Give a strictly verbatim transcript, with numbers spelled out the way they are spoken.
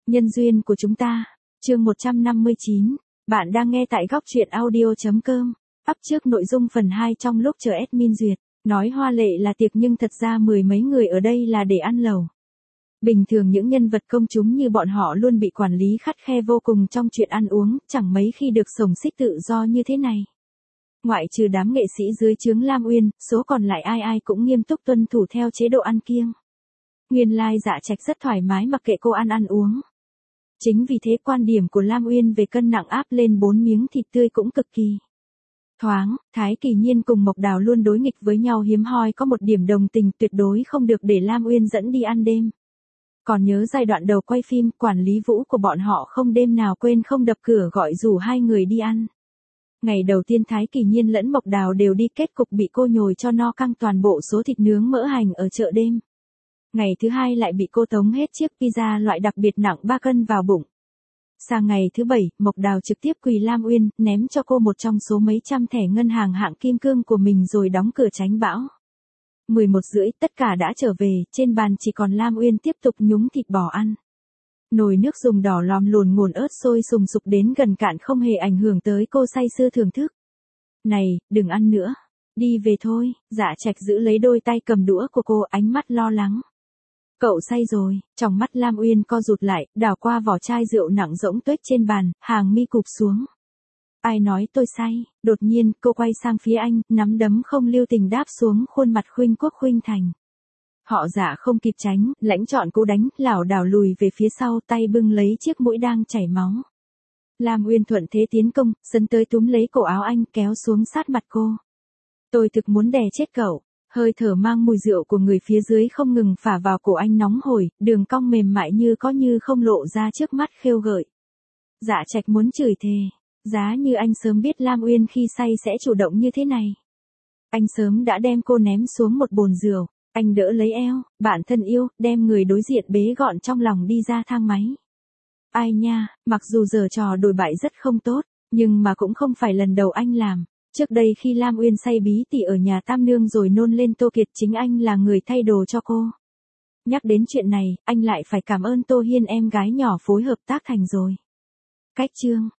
Nhân duyên của chúng ta, chương một trăm năm mươi chín. Bạn đang nghe tại góc truyện audio.com. Up trước nội dung phần hai trong lúc chờ admin duyệt. Nói hoa lệ là tiệc nhưng thật ra mười mấy người ở đây là để ăn lẩu. Bình thường những nhân vật công chúng như bọn họ luôn bị quản lý khắt khe vô cùng trong chuyện ăn uống, chẳng mấy khi được xồng xích tự do như thế này. Ngoại trừ đám nghệ sĩ dưới trướng Lam Uyên, số còn lại ai ai cũng nghiêm túc tuân thủ theo chế độ ăn kiêng. Nguyên lai Dạ Trạch rất thoải mái mặc kệ cô ăn ăn uống. Chính vì thế quan điểm của Lam Uyên về cân nặng áp lên bốn miếng thịt tươi cũng cực kỳ thoáng. Thái Kỳ Nhiên cùng Mộc Đào luôn đối nghịch với nhau, hiếm hoi có một điểm đồng tình, tuyệt đối không được để Lam Uyên dẫn đi ăn đêm. Còn nhớ giai đoạn đầu quay phim, quản lý Vũ của bọn họ không đêm nào quên không đập cửa gọi rủ hai người đi ăn. Ngày đầu tiên Thái Kỳ Nhiên lẫn Mộc Đào đều đi, kết cục bị cô nhồi cho no căng toàn bộ số thịt nướng mỡ hành ở chợ đêm. Ngày thứ hai lại bị cô tống hết chiếc pizza loại đặc biệt nặng ba cân vào bụng. Sang ngày thứ bảy, Mộc Đào trực tiếp quỳ Lam Uyên, ném cho cô một trong số mấy trăm thẻ ngân hàng hạng kim cương của mình rồi đóng cửa tránh bão. mười một rưỡi, tất cả đã trở về, trên bàn chỉ còn Lam Uyên tiếp tục nhúng thịt bò ăn. Nồi nước dùng đỏ lòm lùn ngổn ớt sôi sùng sục đến gần cạn không hề ảnh hưởng tới cô say sưa thưởng thức. Này, đừng ăn nữa. Đi về thôi. Dạ Trạch giữ lấy đôi tay cầm đũa của cô, ánh mắt lo lắng. Cậu say rồi. Trong mắt Lam Uyên co rụt lại, đảo qua vỏ chai rượu nặng rỗng tuếch trên bàn, hàng mi cụp xuống. Ai nói tôi say? Đột nhiên, cô quay sang phía anh, nắm đấm không lưu tình đáp xuống khuôn mặt Khuynh Quốc Khuynh Thành. Họ Dạ không kịp tránh, lãnh chọn cú đánh, lảo đảo lùi về phía sau, tay bưng lấy chiếc mũi đang chảy máu. Lam Uyên thuận thế tiến công, sấn tới túm lấy cổ áo anh, kéo xuống sát mặt cô. Tôi thực muốn đè chết cậu. Hơi thở mang mùi rượu của người phía dưới không ngừng phả vào cổ anh nóng hổi, đường cong mềm mại như có như không lộ ra trước mắt khêu gợi. Dạ Trạch muốn chửi thề. Giá như anh sớm biết Lam Uyên khi say sẽ chủ động như thế này. Anh sớm đã đem cô ném xuống một bồn rượu. Anh đỡ lấy eo, bạn thân yêu, đem người đối diện bế gọn trong lòng đi ra thang máy. Ai nha, mặc dù giở trò đồi bại rất không tốt, nhưng mà cũng không phải lần đầu anh làm. Trước đây khi Lam Uyên say bí tỉ ở nhà Tam Nương rồi nôn lên Tô Kiệt, chính anh là người thay đồ cho cô. Nhắc đến chuyện này, anh lại phải cảm ơn Tô Hiên em gái nhỏ phối hợp tác thành rồi. Cách chương,